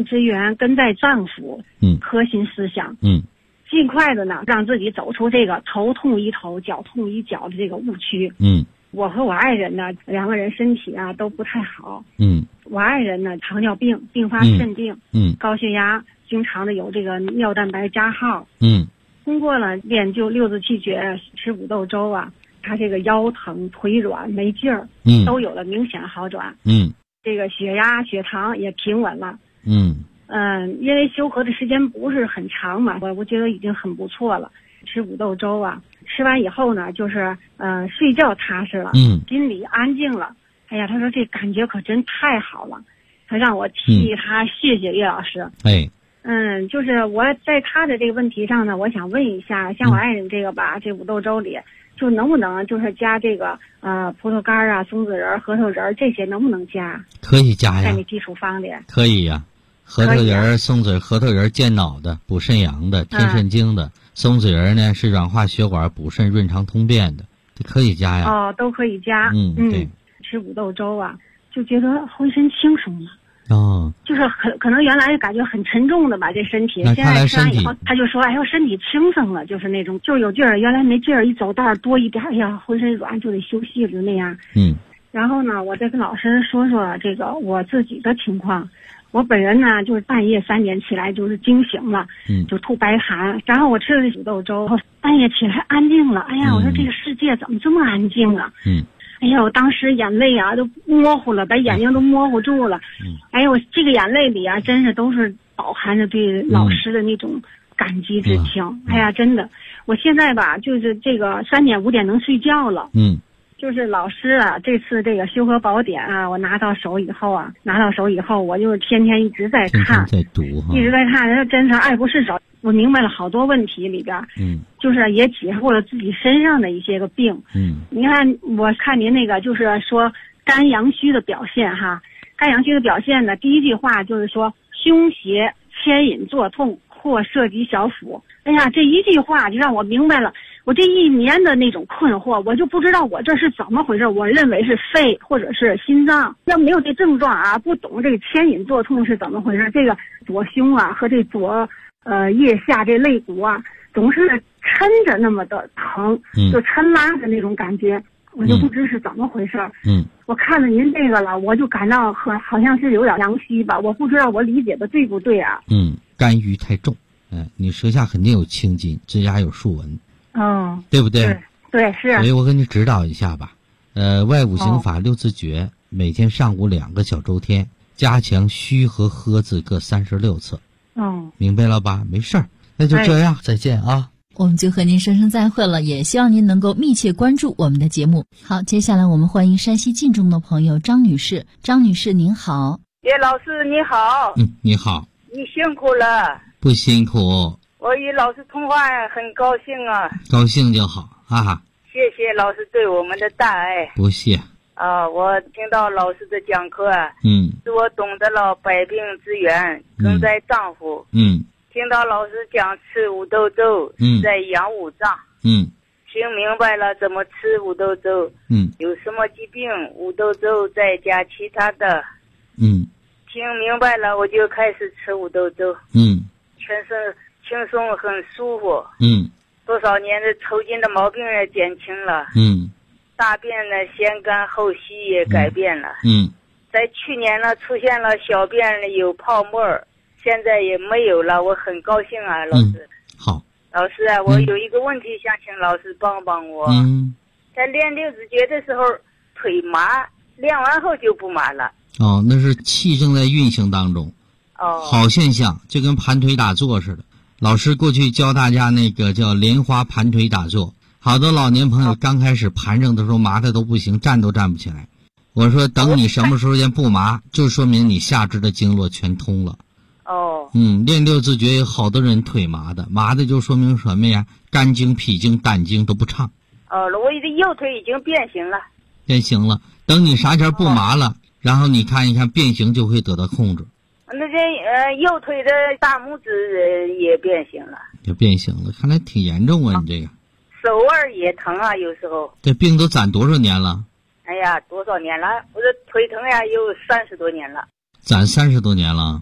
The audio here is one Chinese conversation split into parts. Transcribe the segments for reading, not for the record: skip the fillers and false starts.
之源根在脏腑，核心思想，尽快的呢让自己走出这个头痛医头脚痛医脚的这个误区。我和我爱人呢2个人身体啊都不太好。我爱人呢糖尿病并发肾病，高血压，经常的有这个尿蛋白加号。通过了练就六字气诀，吃五豆粥啊，他这个腰疼腿软没劲儿，都有了明显好转。这个血压血糖也平稳了。因为修和的时间不是很长嘛，我觉得已经很不错了。吃五豆粥啊，吃完以后呢，就是睡觉踏实了，心里安静了。哎呀，他说这感觉可真太好了，他让我替他谢谢叶老师。就是我在他的这个问题上呢，我想问一下，像我爱人这个吧，这五豆粥里就能不能就是加这个葡萄干啊、松子仁、核桃仁这些能不能加？ 可以加呀， 在你基础方里可以呀。核桃仁、松子、核桃仁健脑的、补肾阳的、添肾精的，松子仁呢是软化血管、补肾、润肠通便的，这可以加呀。 都可以加。 对， 吃五豆粥啊，就觉得浑身轻松了。就是可能原来感觉很沉重的吧，这身体，现在吃完以后，他就说，哎呦，身体轻松了，就是那种就是有劲儿，原来没劲儿，一走道多一点，哎呀，浑身软就得休息了那样。然后呢，我再跟老师说说这个我自己的情况。我本人呢，就是半夜3点起来就是惊醒了，就吐白痰，然后我吃了五豆粥，半夜起来安静了。哎呀，我说这个世界怎么这么安静啊？哎呀，我当时眼泪啊都模糊了，把眼睛都模糊住了。哎呀，我这个眼泪里啊，真是都是饱含着对老师的那种感激之情。哎呀，真的，我现在吧，就是这个3点5点能睡觉了。就是老师啊，这次这个修和宝典啊，我拿到手以后，我就天天一直在看， 在读一直在看，真是爱不释手。我明白了好多问题里边，就是也解释过了自己身上的一些个病。你看，我看您那个就是说肝阳虚的表现哈，肝阳虚的表现呢，第一句话就是说胸胁牵引作痛或涉及小腹。哎呀，这一句话就让我明白了。我这1年的那种困惑，我就不知道我这是怎么回事。我认为是肺或者是心脏，要没有这症状啊，不懂这个牵引作痛是怎么回事。这个左胸啊和这左腋下这肋骨啊，总是抻着那么的疼，就抻拉的那种感觉，我就不知是怎么回事。我看了您这个了，我就感到好像是有点阳虚吧，我不知道我理解的对不对啊？ 肝郁太重，你舌下肯定有青筋，指甲有竖纹。对不对？ 对，是。 所以我给你指导一下吧。外五行法六字诀，每天上午2个小周天，加强虚和喝字各36次。明白了吧？没事儿，那就这样，再见啊。 我们就和您说声再会了，也希望您能够密切关注我们的节目。好，接下来我们欢迎山西晋中的朋友张女士。张女士您好。 叶老师你好。 你好。 你辛苦了。 不辛苦。 我与老师通话很高兴啊。 高兴就好啊。 谢谢老师对我们的大爱。 不谢。 我听到老师的讲课，使我懂得了百病之源根在脏腑。听到老师讲吃五豆粥，在养五脏。听明白了怎么吃五豆粥。有什么疾病，五豆粥再加其他的。听明白了，我就开始吃五豆粥。全身轻松，很舒服。多少年的抽筋的毛病也减轻了。大便呢先干后稀也改变了。在去年呢出现了小便有泡沫，现在也没有了，我很高兴啊，老师。 好。 老师啊，我有一个问题想请老师帮帮我。在练六字诀的时候腿麻，练完后就不麻了。 那是气正在运行当中。好现象，就跟盘腿打坐似的。老师过去教大家那个叫莲花盘腿打坐，好多老年朋友刚开始盘上的时候麻的都不行，站都站不起来。我说等你什么时候间不麻，就说明你下肢的经络全通了。练六字诀有好多人腿麻的就说明什么呀？肝经、脾经、胆经都不畅。 我的右腿已经变形了。 变形了，等你啥前不麻了，然后你看一看变形就会得到控制。 那这右腿的大拇指也变形了。 也变形了，看来挺严重啊！你这个手腕也疼啊，有时候。 这病都攒多少年了？ 哎呀，多少年了？我这腿疼呀，有30多年了。 攒30多年了。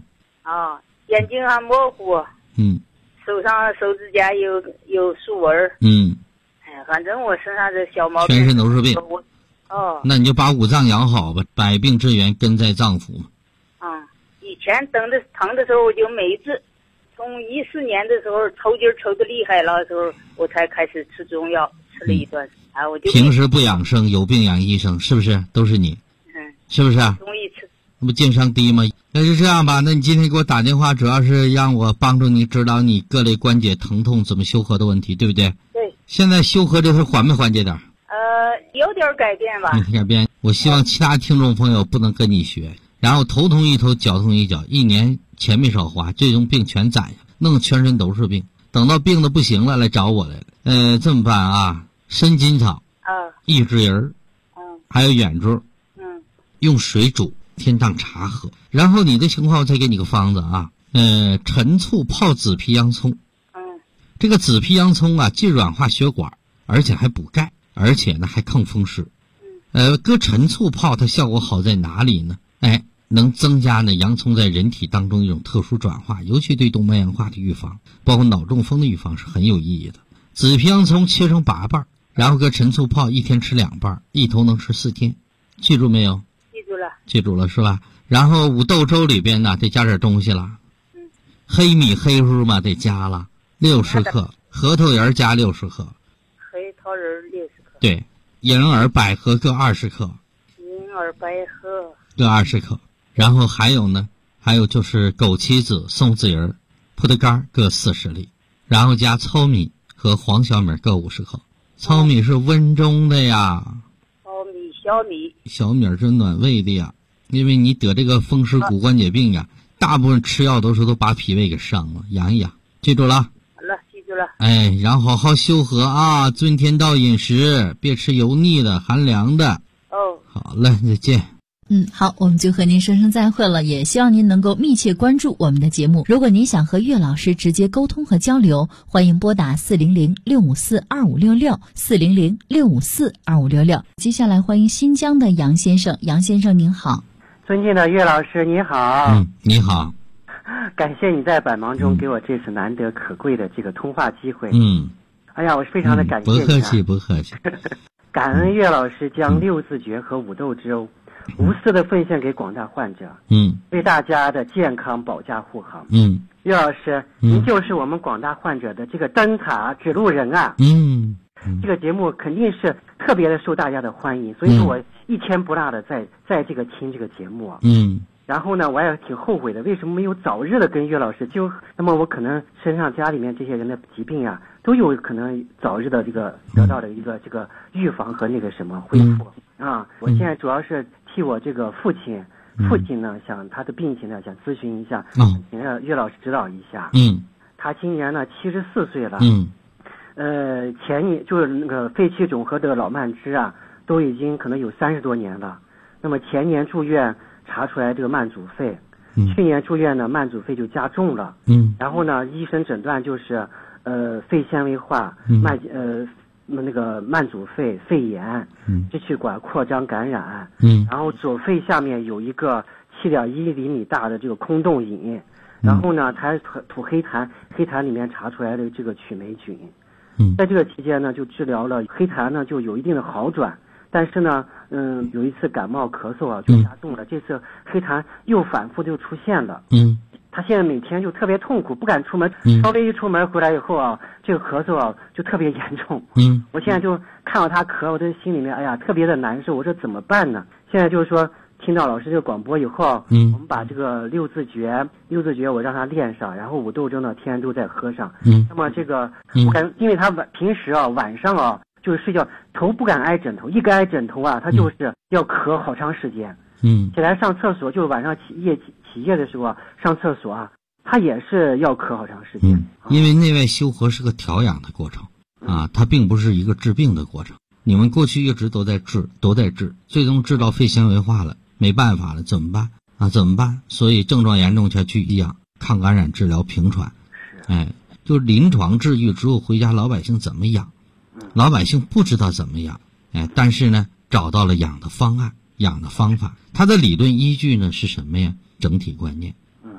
啊，眼睛还模糊。手上手指甲有竖纹。哎呀，反正我身上这小毛病全身都是病。 那你就把五脏养好吧，百病之源根在脏腑嘛。 以前疼的时候，我就每一次，从14年的时候抽筋抽得厉害了的时候，我才开始吃中药，吃了一段。我就平时不养生，有病养医生，是不是？都是你。是不是？ 容易吃。 那不净伤低吗？那就这样吧。那你今天给我打电话，主要是让我帮助你指导你各类关节疼痛怎么修合的问题，对不对？ 对。 现在修合这事缓没缓解点？ 有点改变吧。 改变。我希望其他听众朋友不能跟你学，然后头痛一头，脚痛一脚，1年钱没少花，最终病全攒下，弄全身都是病。等到病的不行了，来找我来了。这么办啊？参金草，益智仁，还有远珠，用水煮，天当茶喝。然后你的情况，我再给你个方子啊。陈醋泡紫皮洋葱。这个紫皮洋葱啊，既软化血管，而且还补钙，而且呢还抗风湿。搁陈醋泡，它效果好在哪里呢？能增加呢洋葱在人体当中一种特殊转化，尤其对动脉硬化的预防，包括脑中风的预防是很有意义的。紫皮洋葱切成8瓣，然后搁陈醋泡，1天吃2瓣，一头能吃4天。记住没有？记住了是吧？然后五豆粥里边呢得加点东西了。黑米黑乎嘛得加了60克，核桃仁加60克。 黑桃仁60克。 对，银耳百合各20克。 银耳百合各20克。然后还有就是枸杞子、松子仁、葡萄干各40粒，然后加糙米和黄小米各50克。糙米是温中的呀。小米是暖胃的呀，因为你得这个风湿骨关节病呀，大部分吃药都把脾胃给伤了，养一养。记住了？ 好了，记住了。 然后好好修和啊，遵天道饮食，别吃油腻的、寒凉的。好了，再见。 好，我们就和您说声再会了，也希望您能够密切关注我们的节目。如果您想和岳老师直接沟通和交流，欢迎拨打400-654-2566 400-654-2566。接下来欢迎新疆的杨先生。杨先生您好。 尊敬的岳老师你好。 你好。 感谢你在百忙中给我这次难得可贵的这个通话机会。哎呀，我非常的感谢你。 不客气。 感恩岳老师将6字诀和五豆粥无私的奉献给广大患者，为大家的健康保驾护航。岳老师，您就是我们广大患者的这个灯塔指路人啊。这个节目肯定是特别的受大家的欢迎，所以说我一天不落的在这个听这个节目啊。然后呢，我也挺后悔的，为什么没有早日的跟岳老师那么我可能身上家里面这些人的疾病啊，都有可能早日的这个得到的一个这个预防和那个什么恢复啊。我现在主要是替我这个父亲呢，想他的病情呢，想咨询一下，请岳老师指导一下。他今年呢74岁了。前年就是那个肺气肿和这个老慢支啊，都已经可能有30多年了。那么前年住院查出来这个慢阻肺，去年住院呢慢阻肺就加重了。然后呢医生诊断就是肺纤维化，那个慢阻肺、肺炎，支气管扩张感染，然后左肺下面有一个7.1厘米大的这个空洞引，然后呢他吐黑痰，黑痰里面查出来的这个曲霉菌。在这个期间呢就治疗了，黑痰呢就有一定的好转，但是呢有一次感冒咳嗽啊就加重了，这次黑痰又反复就出现了。他现在每天就特别痛苦，不敢出门，稍微一出门回来以后啊，这个咳嗽啊就特别严重。我现在就看到他咳，我的心里面哎呀特别的难受，我说怎么办呢？现在就是说听到老师这个广播以后，我们把这个6字诀我让他练上，然后五豆粥呢天天都在喝上。那么这个我感觉，因为他平时啊晚上啊就是睡觉头不敢挨枕头，一挨枕头啊他就是要咳好长时间。起来上厕所，就是晚上起夜的时候啊，上厕所啊，他也是要咳好长时间。 因为内外修和是个调养的过程啊，它并不是一个治病的过程。你们过去一直都在治，最终治到肺纤维化了，没办法了，怎么办？所以症状严重才去医养，抗感染治疗平传。就临床治愈之后回家，老百姓怎么养？老百姓不知道怎么养，但是呢，找到了养的方案。养的方法，它的理论依据呢是什么呀？整体观念。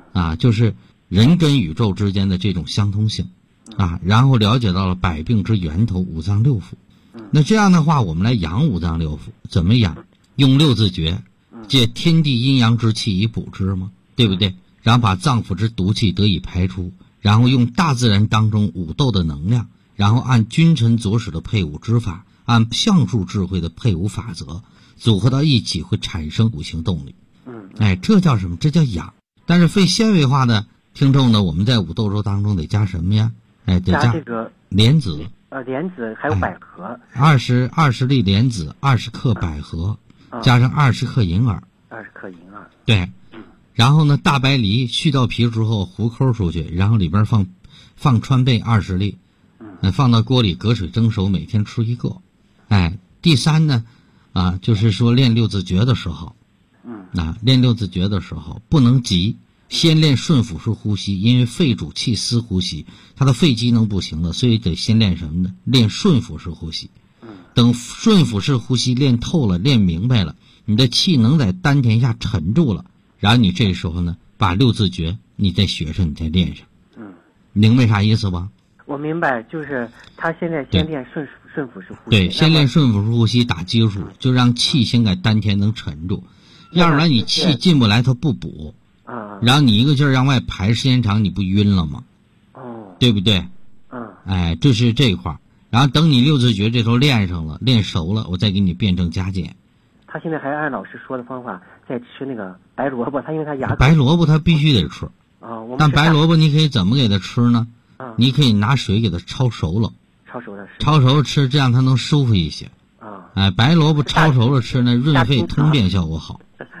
啊，就是人跟宇宙之间的这种相通性啊，然后了解到了百病之源头五脏六腑。那这样的话，我们来养五脏六腑，怎么养？用六字诀，借天地阴阳之气以补之嘛，对不对？然后把脏腑之毒气得以排出，然后用大自然当中五斗的能量，然后按君臣佐使的配伍之法，按相术智慧的配伍法则，组合到一起会产生五行动力。哎，这叫什么？这叫养。但是非纤维化的听众呢，我们在五斗粥当中得加什么呀？哎，得加这个莲子。 莲子还有百合 ，20粒莲子，20克百合，加上20克银耳 ，20克银耳， 对，然后呢，大白梨去掉皮之后糊抠出去，然后里边放川贝20粒，放到锅里隔水蒸熟，每天吃1个。哎，第三呢，就是说练六字诀的时候，练六字诀的时候不能急。先练顺腹式呼吸，因为肺主气司呼吸，他的肺机能不行了，所以得先练什么呢？练顺腹式呼吸。等顺腹式呼吸练透了，练明白了，你的气能在丹田下沉住了，然后你这时候呢，把六字诀你再学上，你再练上。明白啥意思吧？ 我明白，就是他现在先练顺腹式呼吸。 对，先练顺腹式呼吸打基础，就让气先在丹田能沉住，要不然你气进不来，它不补。然后你一个劲儿让外排，时间长你不晕了吗？对不对？哎，这是这一块儿。然后等你六字诀这头练上了，练熟了，我再给你辩证加减。 他现在还按老师说的方法在吃那个白萝卜，他因为他牙白萝卜他必须得吃但白萝卜你可以怎么给他吃呢？你可以拿水给他焯熟了，焯熟了吃，这样他能舒服一些。哎，白萝卜焯熟了吃呢，润肺通便效果好。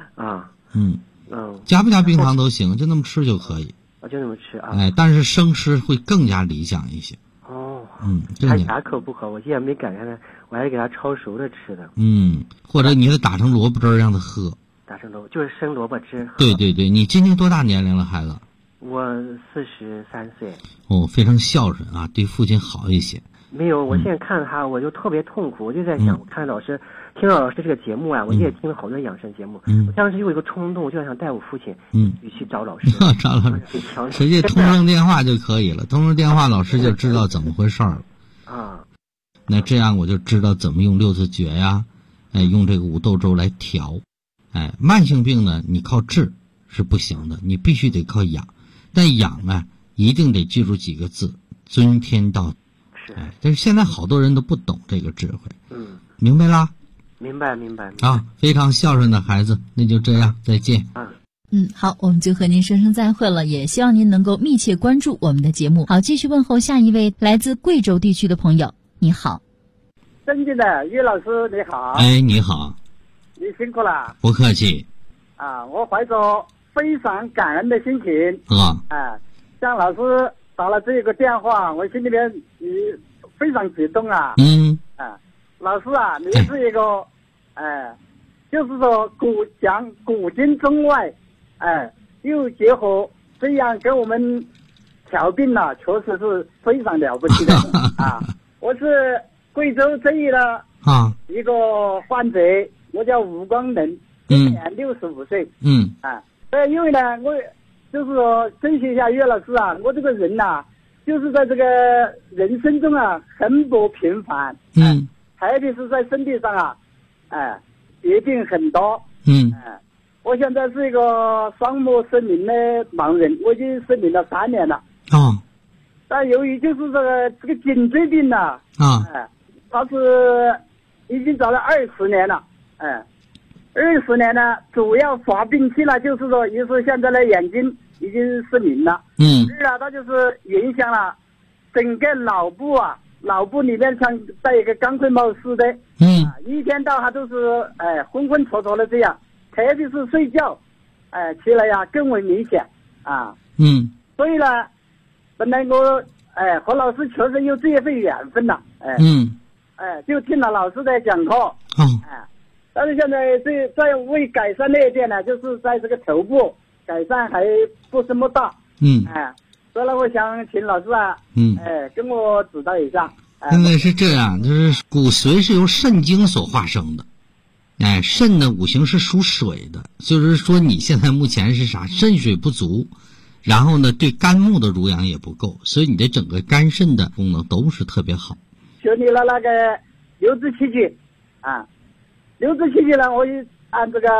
加不加冰糖都行，就那么吃就可以。 就那么吃啊。 哎，但是生吃会更加理想一些。 他牙口不好，我现在没赶上他，我还是给他焯熟了吃的。 或者你给他打成萝卜汁让他喝。 打成萝卜就是生萝卜汁。 对对对，你今年多大年龄了，孩子？ 我43岁。 非常孝顺啊，对父亲好一些。 没有，我现在看他我就特别痛苦，我就在想，我看老师。听到老师这个节目啊，我也听了好多养生节目。我当时有一个冲动，我就想带我父亲去找老师。 找老师，直接通上电话就可以了。通上电话，老师就知道怎么回事了。那这样我就知道怎么用六字诀呀，用这个五斗粥来调。慢性病呢，你靠治是不行的，你必须得靠养。但养啊，一定得记住几个字：尊天道。但是现在好多人都不懂这个智慧。明白啦？ 明白非常孝顺的孩子，那就这样，再见。 好，我们就和您说声再会了，也希望您能够密切关注我们的节目。好，继续问候下一位来自贵州地区的朋友，你好。 尊敬的岳老师，你好。 哎，你好。 你辛苦了。 不客气。 我怀着非常感恩的心情向老师打了这个电话，我心里面非常激动啊。老师啊，你是一个，就是说古今中外，又结合这样跟我们调病了，确实是非常了不起的我是贵州这里的一个患者，我叫吴光能，今年65岁。因为呢，我就是说珍惜一下岳老师啊，我这个人呐，就是在这个人生中啊，很不平凡。特别是在身体上啊，疾病很多。我现在是一个双目失明的盲人，我已经失明了3年了。但由于就是这个颈椎病呢，它是已经找了20年了。20年呢，主要发病期呢，就是说，一是现在的眼睛已经失明了。二呢，它就是影响了整个脑部啊。脑部里面像戴一个钢盔帽似的，一天到晚都是昏昏戳戳的这样，特别是睡觉，起来呀更为明显所以呢，本来我和老师确实有这一份缘分了，就听了老师的讲课，但是现在在为改善那一点呢，就是在这个头部改善还不什么大，所以呢，我想请老师啊，跟我指导一下。 现在是这样，就是骨髓是由肾精所化生的，肾的五行是属水的，就是说你现在目前是啥？肾水不足， 然后呢，对肝木的濡养也不够，所以你的整个肝肾的功能都是特别好。 学你了那个六字七句啊，六字七句呢，我按这个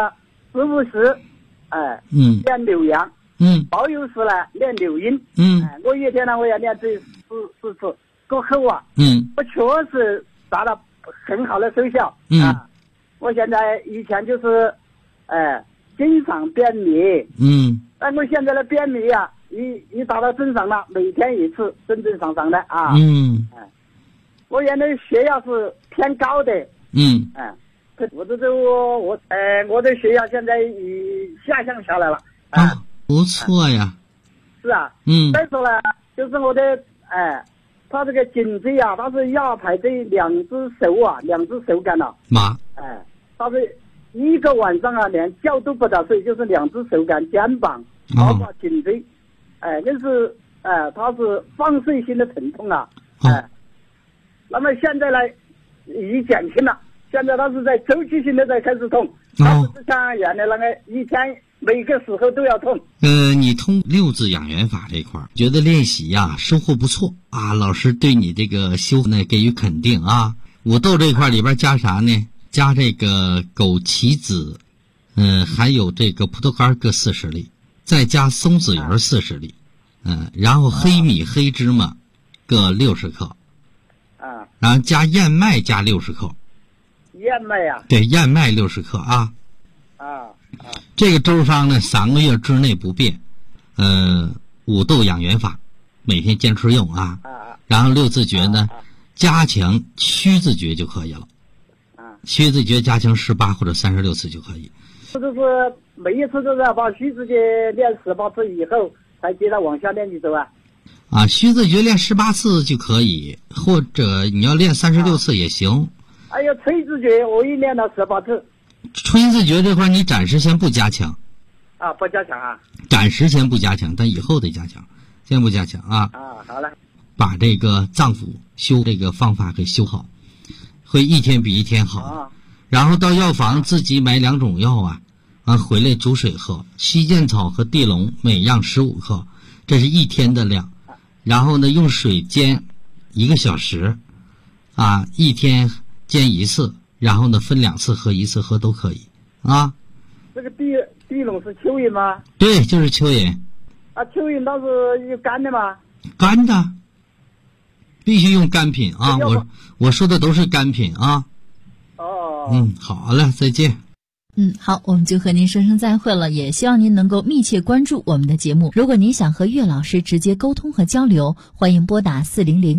15时，练六阳，保佑时呢练六阴，我一天呢我要练这四次，过后啊，我确实达到很好的收效啊。我现在以前就是经常便秘，但我现在的便秘啊，已达到正常了，每天一次，正常的啊。我原来血压是偏高的，我的血压现在已下降下来了啊， 不错呀。 是啊，再说呢，就是我的他这个颈椎啊，他是压迫这两只手干了，他是一个晚上啊，连觉都不得睡，就是两只手干、肩膀，包括颈椎，就是他是放射性的疼痛啊，那么现在呢，已减轻了，现在他是在周期性的在开始痛，他不是像原来那个一天每个时候都要痛。 你通六字养元法这块觉得练习呀收获不错啊，老师对你这个修呢给予肯定啊。五豆这块里边加啥呢？加这个枸杞子，还有这个葡萄干各40粒，再加松子油40粒，然后黑米、黑芝麻各60克，然后加燕麦加60克。 燕麦呀？ 对，燕麦60克啊。这个周商呢3个月之内不变，五豆养元法每天坚持用啊。然后六字诀呢，加强曲字诀就可以了。曲字诀加强18或者36次就可以。 就是每一次都是要把曲字诀练18次以后，才接着往下练去走啊。 曲字诀练18次就可以，或者你要练36次也行。 还有吹字诀，我一练到18次。 吹字诀这块你暂时先不加强。 不加强啊。 暂时先不加强，但以后得加强，先不加强啊。 好了。 把这个脏腑修这个方法给修好。会一天比一天好，然后到药房自己买2种药回来煮水喝，西涧草和地龙每样15克，这是一天的量。然后呢，用水煎1个小时，一天煎1次，然后呢分2次喝，1次喝都可以啊。 这个地龙是蚯蚓吗？ 对，就是蚯蚓。 蚯蚓它是有干的吗？ 干的。必须用干品啊！我说的都是干品啊。好了，再见。 好，我们就和您说声再会了，也希望您能够密切关注我们的节目。如果您想和岳老师直接沟通和交流，欢迎拨打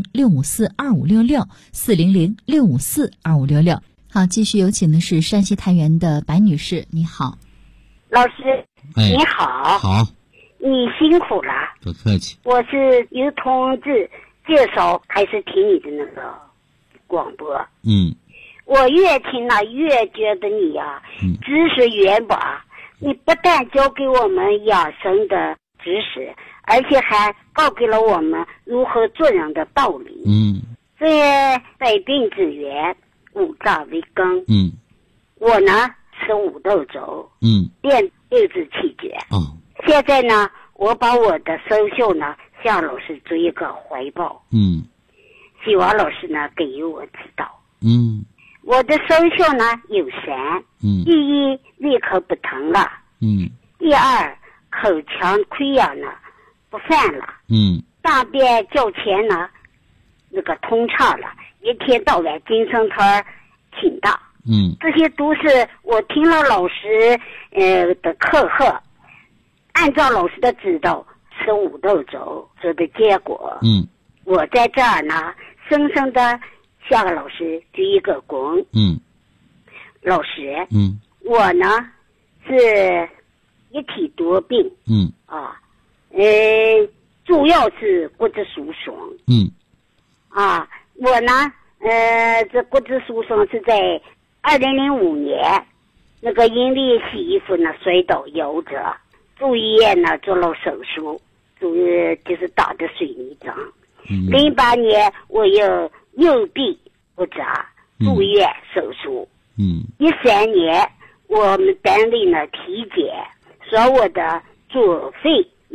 400-654-2566 400-654-2566。好，继续有请的是山西太原的白女士，你好。 老师，你好。 好。 你辛苦了。 不客气。 我是由同志介绍开始听你的那个广播，我越听了越觉得你知识渊博，你不但教给我们养生的知识，而且还告给了我们如何做人的道理。这百病之源，五脏为根。我呢吃五豆粥，练六字气诀。现在呢，我把我的收效呢向老师做一个怀报，希望老师呢给予我指导。我的收效呢有3，第一，胃口不疼了，第二，口腔溃疡呢不犯了，大便较前呢那个通畅了，一天到晚精神头挺大。这些都是我听了老师的课后，按照老师的指导吃五豆粥做的结果。我在这儿呢深深的向老师鞠一个躬。老师，我呢是一体多病，主要是骨质疏松。我呢这骨质疏松是在2005年那个因为洗衣服呢摔倒夭折，住医院呢做了手术，就是打的水泥针。08年我有右臂骨折，住院手术。13年我们单位呢体检，说我的左肺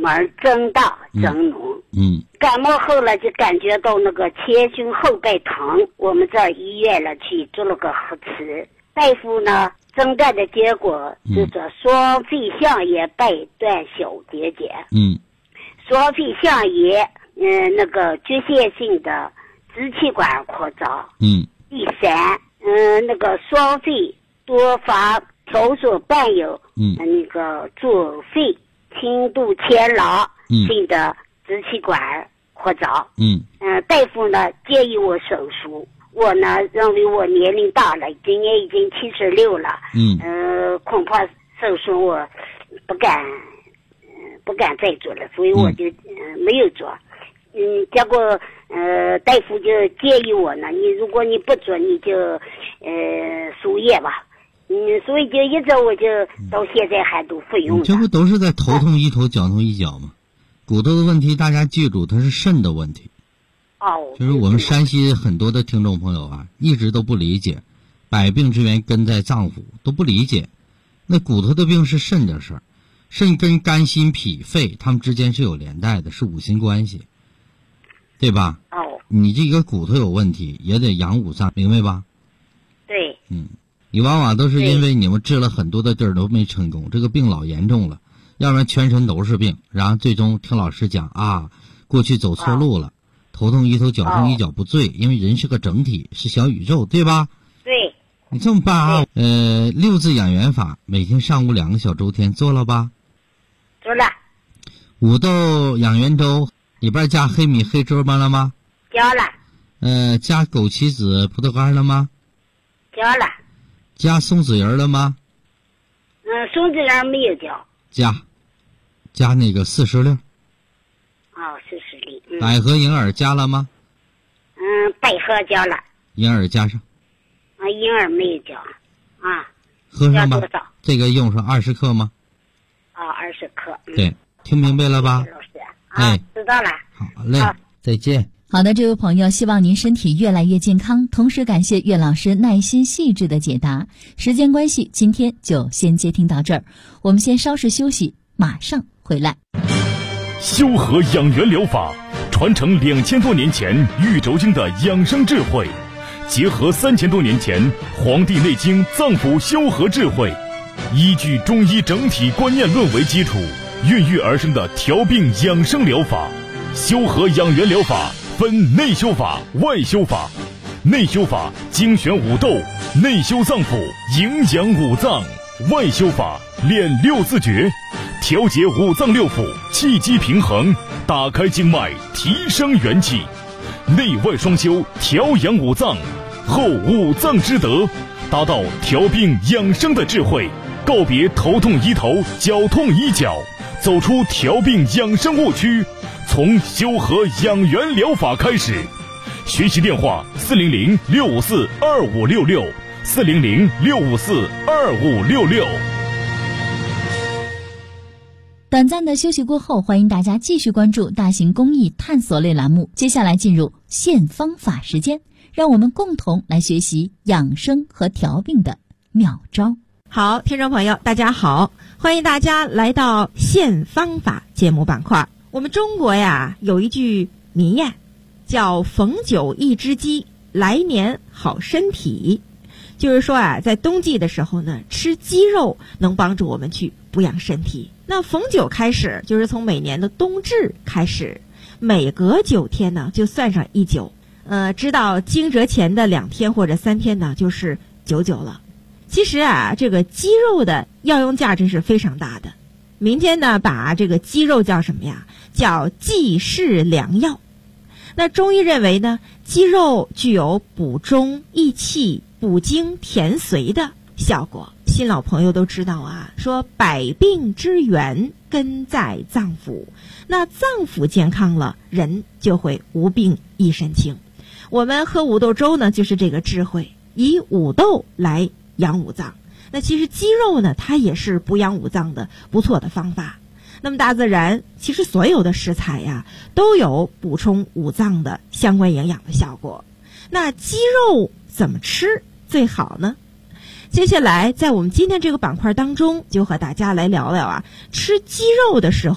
门增大增浓。感冒后了就感觉到那个前胸后背疼，我们这儿医院了去做了个核磁，大夫呢诊断的结果就是双肺相叶败断小结节。双肺相叶那个局限性的支气管扩张。第三，那个双肺多发条索伴有那个左肺轻度牵拉性的支气管扩张。大夫呢建议我手术，我呢认为我年龄大了，今年已经76了。恐怕手术我不敢再做了，所以我就没有做。结果大夫就建议我呢，如果你不做，你就输液吧。所以就一直我就到现在还都服用。 这不都是在头痛医头脚痛医脚吗？骨头的问题大家记住，它是肾的问题。就是我们山西很多的听众朋友啊，一直都不理解，百病之源根在脏腑，都不理解。那骨头的病是肾的事儿，肾跟肝心脾肺它们之间是有连带的，是五行关系，对吧？你这个骨头有问题，也得养五脏，明白吧？ 对。 你往往都是因为你们治了很多的地儿都没成功，这个病老严重了，要不然全身都是病，然后最终听老师讲啊，过去走错路了，头痛医头，脚痛医脚不对，因为人是个整体，是小宇宙，对吧？ 对。 你这么办啊？6字养元法，每天上午2个小周天做了吧？ 做了。 五豆养元粥里边加黑米黑芝麻了吗？ 加了。 加枸杞子葡萄干了吗？ 加了。 加松子仁了吗？ 松子仁没有加那个40粒。 40粒。 百合银耳加了吗？ 百合加了。 银耳加上。 银耳没有加。 喝上吧。这个用上20克吗 ？20克。 对，听明白了吧？ 老师。知道了。 好嘞。再见。 好的，这位朋友，希望您身体越来越健康，同时感谢岳老师耐心细致的解答。时间关系，今天就先接听到这儿，我们先稍事休息，马上回来。 修和养元疗法传承2000多年前玉轴经的养生智慧，结合3000多年前《黄帝内经》脏腑修和智慧，依据中医整体观念论为基础，孕育而生的调病养生疗法。修和养元疗法分内修法、外修法。内修法精选五豆，内修脏腑，营养五脏；外修法练6字诀，调节五脏六腑，气机平衡，打开经脉，提升元气。内外双修，调养五脏，后五脏之德，达到调病养生的智慧。告别头痛医头，脚痛医脚，走出调病养生误区，从修和养元疗法开始。学习电话400-654-2566 400-654-2566。 短暂的休息过后，欢迎大家继续关注大型公益探索类栏目。接下来进入现方法时间，让我们共同来学习养生和调病的妙招。 好，听众朋友大家好，欢迎大家来到现方法节目板块。我们中国呀有一句民谚叫逢九一只鸡，来年好身体。就是说啊，在冬季的时候呢，吃鸡肉能帮助我们去补养身体。那逢九开始，就是从每年的冬至开始，每隔9天呢就算上一九。知道惊蛰前的2天或者3天呢，就是99了。其实啊，这个鸡肉的药用价值是非常大的。民间呢把这个鸡肉叫什么呀？叫济世良药。那中医认为呢，鸡肉具有补中益气、补精填髓的效果。新老朋友都知道啊，说百病之源根在脏腑，那脏腑健康了，人就会无病一身轻。我们喝五豆粥呢，就是这个智慧，以五豆来养五脏。那其实鸡肉呢，它也是补养五脏的不错的方法。那么大自然其实所有的食材呀，都有补充五脏的相关营养的效果。那鸡肉怎么吃最好呢？接下来在我们今天这个板块当中，就和大家来聊聊啊，吃鸡肉的时候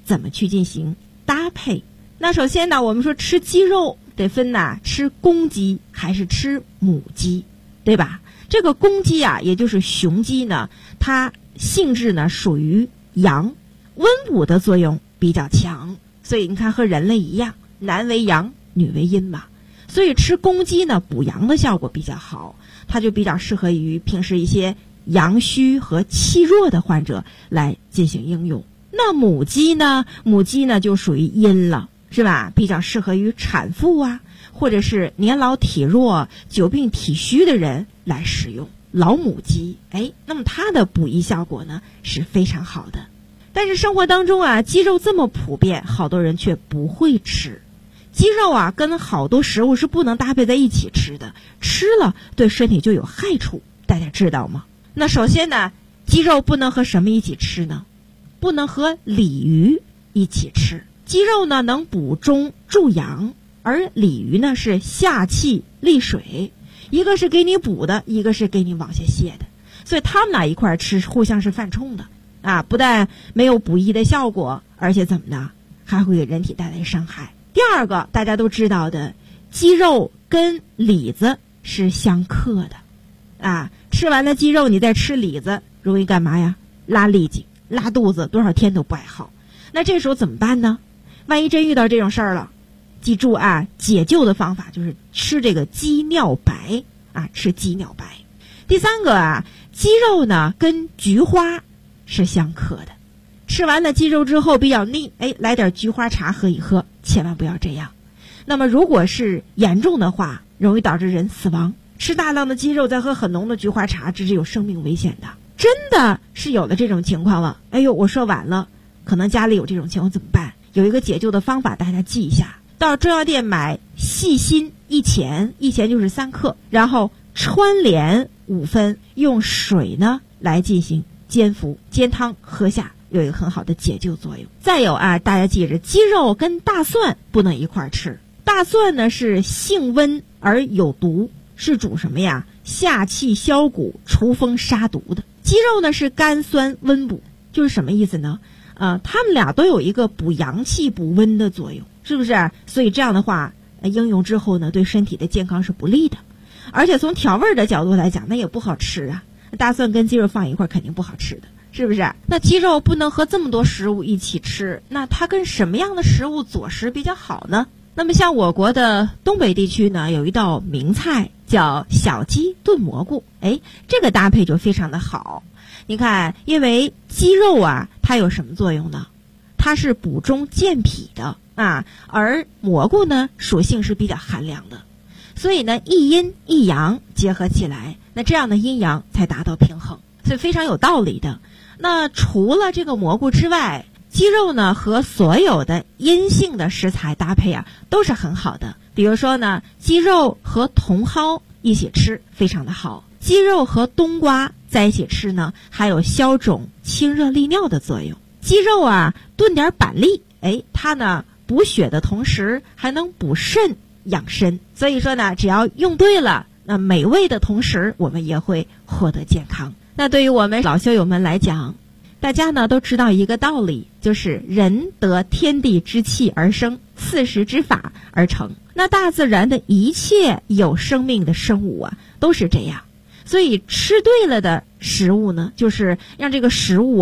怎么去进行搭配。那首先呢，我们说吃鸡肉得分吃公鸡还是吃母鸡，对吧？这个公鸡啊，也就是雄鸡呢，它性质呢属于阳，温补的作用比较强，所以你看和人类一样，男为阳，女为阴嘛。所以吃公鸡呢，补阳的效果比较好，它就比较适合于平时一些阳虚和气弱的患者来进行应用。那母鸡呢就属于阴了，是吧？比较适合于产妇啊，或者是年老体弱、久病体虚的人来使用。老母鸡，那么它的补益效果呢是非常好的。但是生活当中啊，鸡肉这么普遍，好多人却不会吃。鸡肉啊，跟好多食物是不能搭配在一起吃的，吃了对身体就有害处，大家知道吗？那首先呢，鸡肉不能和什么一起吃呢？不能和鲤鱼一起吃。鸡肉呢能补中助阳，而鲤鱼呢是下气利水，一个是给你补的，一个是给你往下泻的，所以他们俩一块吃互相是犯冲的啊！不但没有补益的效果，而且怎么呢？还会给人体带来伤害。第二个，大家都知道的，鸡肉跟李子是相克的啊！吃完了鸡肉，你再吃李子，容易干嘛呀？拉痢疾、拉肚子，多少天都不爱好。那这时候怎么办呢？万一真遇到这种事儿了，记住啊，解救的方法就是吃这个鸡尿白啊，吃鸡尿白。第三个啊，鸡肉呢跟菊花是相克的。吃完了鸡肉之后比较腻，来点菊花茶喝一喝，千万不要这样。那么如果是严重的话，容易导致人死亡。吃大量的鸡肉再喝很浓的菊花茶，这是有生命危险的。真的是有了这种情况了，我说晚了，可能家里有这种情况怎么办？有一个解救的方法，大家记一下。到中药店买细辛1钱，1钱就是3克，然后川连5分，用水呢来进行煎服，煎汤喝下，有一个很好的解救作用。再有啊，大家记着，鸡肉跟大蒜不能一块吃。大蒜呢是性温而有毒，是主什么呀？下气消谷、除风杀毒的。鸡肉呢是甘酸温补，就是什么意思呢？它们俩都有一个补阳气、补温的作用，是不是？所以这样的话，应用之后呢，对身体的健康是不利的。而且从调味的角度来讲，那也不好吃啊。大蒜跟鸡肉放一块肯定不好吃的，是不是？那鸡肉不能和这么多食物一起吃，那它跟什么样的食物佐食比较好呢？那么像我国的东北地区呢，有一道名菜叫小鸡炖蘑菇，这个搭配就非常的好。你看，因为鸡肉啊，它有什么作用呢？它是补中健脾的啊，而蘑菇呢，属性是比较寒凉的，所以呢，一阴一阳结合起来，那这样的阴阳才达到平衡，所以非常有道理的。那除了这个蘑菇之外，鸡肉呢和所有的阴性的食材搭配啊，都是很好的。比如说呢，鸡肉和茼蒿一起吃非常的好，鸡肉和冬瓜在一起吃呢，还有消肿清热利尿的作用。鸡肉啊炖点板栗，它呢补血的同时还能补肾养身，所以说呢，只要用对了，那美味的同时我们也会获得健康。那对于我们老修友们来讲，大家呢都知道一个道理，就是人得天地之气而生，4时之法而成。那大自然的一切有生命的生物啊，都是这样。所以吃对了的食物呢，就是让这个食物